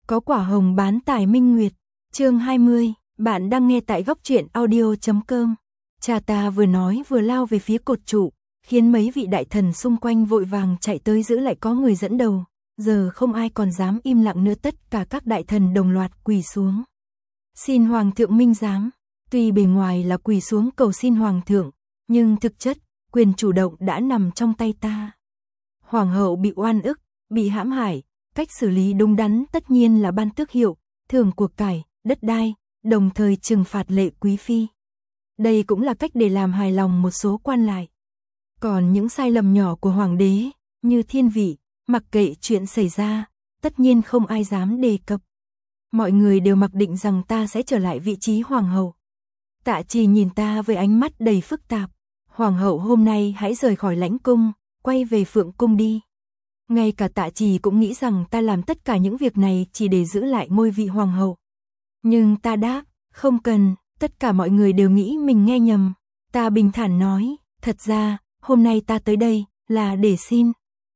Có quả hồng bán tại Minh Nguyệt. Chương 20, bạn đang nghe tại góc truyện audio.com. Cha ta vừa nói vừa lao về phía cột trụ, khiến mấy vị đại thần xung quanh vội vàng chạy tới giữ lại có người dẫn đầu. Giờ không ai còn dám im lặng nữa, tất cả các đại thần đồng loạt quỳ xuống. Xin Hoàng thượng minh giám. Tuy bề ngoài là quỳ xuống cầu xin Hoàng thượng, nhưng thực chất, quyền chủ động đã nằm trong tay ta. Hoàng hậu bị oan ức, bị hãm hại, cách xử lý đúng đắn tất nhiên là ban tước hiệu, thưởng cuộc cải, đất đai, đồng thời trừng phạt lệ quý phi. Đây cũng là cách để làm hài lòng một số quan lại. Còn những sai lầm nhỏ của hoàng đế, như thiên vị, mặc kệ chuyện xảy ra, tất nhiên không ai dám đề cập. Mọi người đều mặc định rằng ta sẽ trở lại vị trí hoàng hậu. Tạ Trì nhìn ta với ánh mắt đầy phức tạp. Hoàng hậu hôm nay hãy rời khỏi lãnh cung, quay về Phượng cung đi. Ngay cả Tạ Trì cũng nghĩ rằng ta làm tất cả những việc này chỉ để giữ lại ngôi vị hoàng hậu. Nhưng ta đáp, không cần, tất cả mọi người đều nghĩ mình nghe nhầm. Ta bình thản nói, thật ra, hôm nay ta tới đây là để xin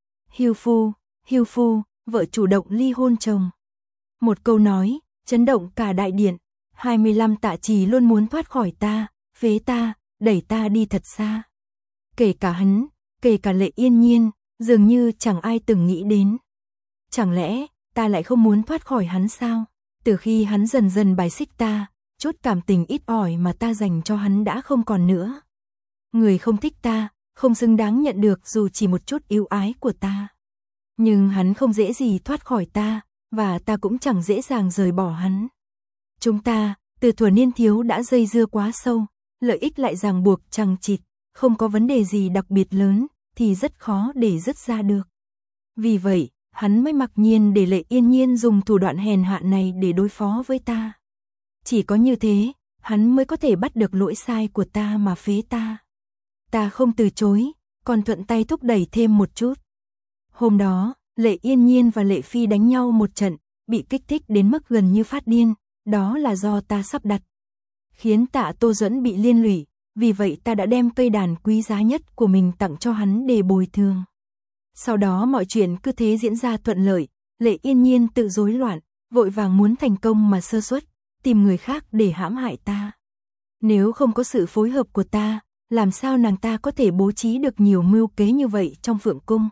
hưu phu, vợ chủ động ly hôn chồng. Một câu nói, chấn động cả đại điện. 25 Tạ Trì luôn muốn thoát khỏi ta, phế ta, đẩy ta đi thật xa. Kể cả hắn, kể cả Lệ Yên Nhiên, dường như chẳng ai từng nghĩ đến. Chẳng lẽ, ta lại không muốn thoát khỏi hắn sao? Từ khi hắn dần dần bài xích ta, chút cảm tình ít ỏi mà ta dành cho hắn đã không còn nữa. Người không thích ta, không xứng đáng nhận được dù chỉ một chút yêu ái của ta. Nhưng hắn không dễ gì thoát khỏi ta, và ta cũng chẳng dễ dàng rời bỏ hắn. Chúng ta, từ thuở niên thiếu đã dây dưa quá sâu, lợi ích lại ràng buộc chằng chịt, không có vấn đề gì đặc biệt lớn, thì rất khó để dứt ra được. Vì vậy, hắn mới mặc nhiên để Lệ Yên Nhiên dùng thủ đoạn hèn hạ này để đối phó với ta. Chỉ có như thế, hắn mới có thể bắt được lỗi sai của ta mà phế ta. Ta không từ chối, còn thuận tay thúc đẩy thêm một chút. Hôm đó, Lệ Yên Nhiên và Lệ Phi đánh nhau một trận, bị kích thích đến mức gần như phát điên, đó là do ta sắp đặt. Khiến Tạ Tô Duẫn bị liên lụy, vì vậy ta đã đem cây đàn quý giá nhất của mình tặng cho hắn để bồi thường. Sau đó mọi chuyện cứ thế diễn ra thuận lợi, Lệ Yên Nhiên tự rối loạn, vội vàng muốn thành công mà sơ suất, tìm người khác để hãm hại ta. Nếu không có sự phối hợp của ta, làm sao nàng ta có thể bố trí được nhiều mưu kế như vậy trong Phượng cung?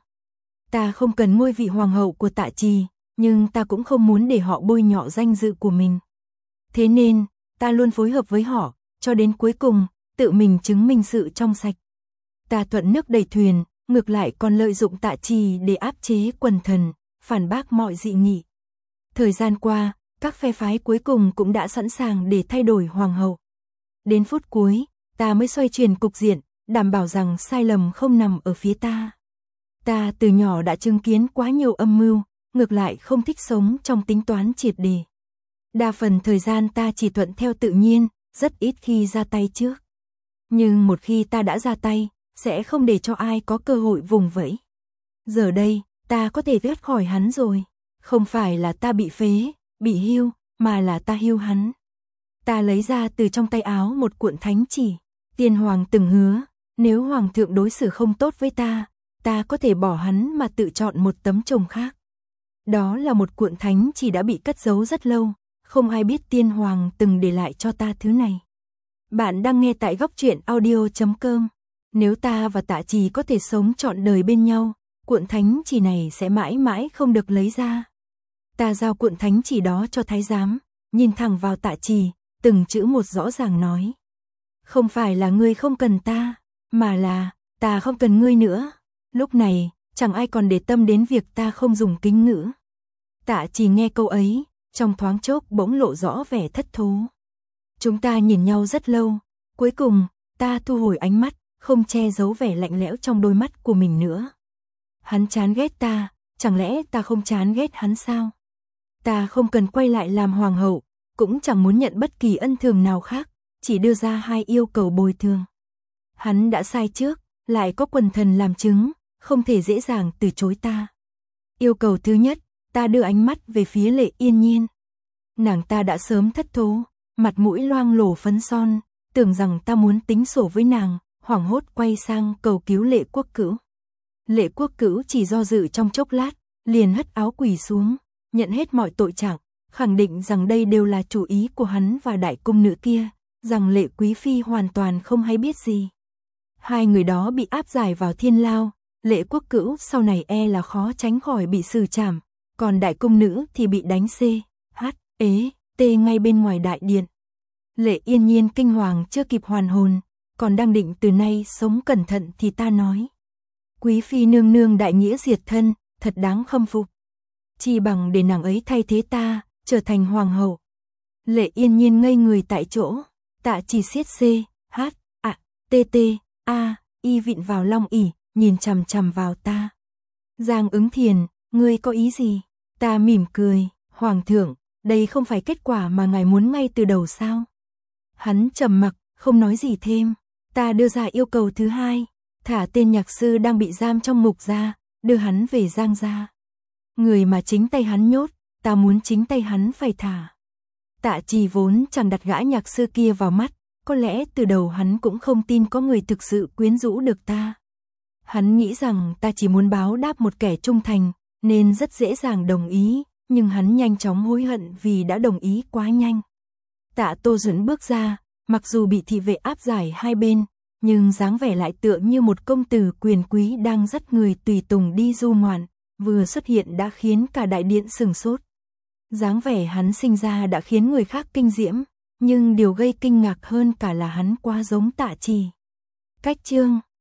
Ta không cần ngôi vị hoàng hậu của Tạ Trì, nhưng ta cũng không muốn để họ bôi nhọ danh dự của mình. Thế nên, ta luôn phối hợp với họ, cho đến cuối cùng, tự mình chứng minh sự trong sạch. Ta thuận nước đẩy thuyền, ngược lại còn lợi dụng Tạ Trì để áp chế quần thần, phản bác mọi dị nghị. Thời gian qua, các phe phái cuối cùng cũng đã sẵn sàng để thay đổi hoàng hậu. Đến phút cuối, ta mới xoay chuyển cục diện, đảm bảo rằng sai lầm không nằm ở phía ta. Ta từ nhỏ đã chứng kiến quá nhiều âm mưu, ngược lại không thích sống trong tính toán triệt để. Đa phần thời gian ta chỉ thuận theo tự nhiên, rất ít khi ra tay trước. Nhưng một khi ta đã ra tay, sẽ không để cho ai có cơ hội vùng vẫy. Giờ đây, ta có thể thoát khỏi hắn rồi. Không phải là ta bị phế, bị hưu, mà là ta hưu hắn. Ta lấy ra từ trong tay áo một cuộn thánh chỉ. Tiên hoàng từng hứa, nếu hoàng thượng đối xử không tốt với ta, ta có thể bỏ hắn mà tự chọn một tấm chồng khác. Đó là một cuộn thánh chỉ đã bị cất giấu rất lâu, không ai biết tiên hoàng từng để lại cho ta thứ này. Bạn đang nghe tại góc truyện audio.com. Nếu ta và Tạ Trì có thể sống trọn đời bên nhau, cuộn thánh chỉ này sẽ mãi mãi không được lấy ra. Ta giao cuộn thánh chỉ đó cho thái giám, nhìn thẳng vào Tạ Trì, từng chữ một rõ ràng nói. Không phải là ngươi không cần ta, mà là, ta không cần ngươi nữa. Lúc này, chẳng ai còn để tâm đến việc ta không dùng kính ngữ. Tạ Trì nghe câu ấy, trong thoáng chốc bỗng lộ rõ vẻ thất thố. Chúng ta nhìn nhau rất lâu, cuối cùng, ta thu hồi ánh mắt, không che giấu vẻ lạnh lẽo trong đôi mắt của mình nữa. Hắn chán ghét ta, chẳng lẽ ta không chán ghét hắn sao? Ta không cần quay lại làm hoàng hậu, cũng chẳng muốn nhận bất kỳ ân thường nào khác, chỉ đưa ra 2 yêu cầu bồi thường. Hắn đã sai trước, lại có quần thần làm chứng, không thể dễ dàng từ chối ta. Yêu cầu thứ nhất, ta đưa ánh mắt về phía Lệ Yên Nhiên. Nàng ta đã sớm thất thố, mặt mũi loang lổ phấn son, tưởng rằng ta muốn tính sổ với nàng, hoảng hốt quay sang cầu cứu Lệ Quốc Cữu. Lệ Quốc Cữu chỉ do dự trong chốc lát, liền hất áo quỳ xuống, nhận hết mọi tội trạng, khẳng định rằng đây đều là chủ ý của hắn và đại cung nữ kia, rằng Lệ Quý Phi hoàn toàn không hay biết gì. Hai người đó bị áp giải vào thiên lao, Lệ Quốc Cữu sau này là khó tránh khỏi bị xử trảm, còn đại cung nữ thì bị đánh t ngay bên ngoài đại điện. Lệ Yên Nhiên kinh hoàng chưa kịp hoàn hồn, còn đang định từ nay sống cẩn thận thì ta nói: Quý Phi nương nương đại nghĩa diệt thân, thật đáng khâm phục. Chỉ bằng để nàng ấy thay thế ta, trở thành hoàng hậu. Lệ Yên Nhiên ngây người tại chỗ, Tạ Chỉ siết y vịn vào long ỷ, nhìn chằm chằm vào ta. Giang Ứng Thiền, ngươi có ý gì? Ta mỉm cười, hoàng thượng, đây không phải kết quả mà ngài muốn ngay từ đầu sao? Hắn trầm mặc, không nói gì thêm. Ta đưa ra yêu cầu thứ hai, thả tên nhạc sư đang bị giam trong ngục ra, đưa hắn về Giang gia. Người mà chính tay hắn nhốt, ta muốn chính tay hắn phải thả. Tạ Trì vốn chẳng đặt gã nhạc sư kia vào mắt, có lẽ từ đầu hắn cũng không tin có người thực sự quyến rũ được ta. Hắn nghĩ rằng ta chỉ muốn báo đáp một kẻ trung thành, nên rất dễ dàng đồng ý, nhưng hắn nhanh chóng hối hận vì đã đồng ý quá nhanh. Tạ Tô Duẩn bước ra, mặc dù bị thị vệ áp giải hai bên, nhưng dáng vẻ lại tựa như một công tử quyền quý đang dắt người tùy tùng đi du ngoạn, vừa xuất hiện đã khiến cả đại điện sửng sốt. Dáng vẻ hắn sinh ra đã khiến người khác kinh diễm, nhưng điều gây kinh ngạc hơn cả là hắn quá giống Tạ Trì. Cách chương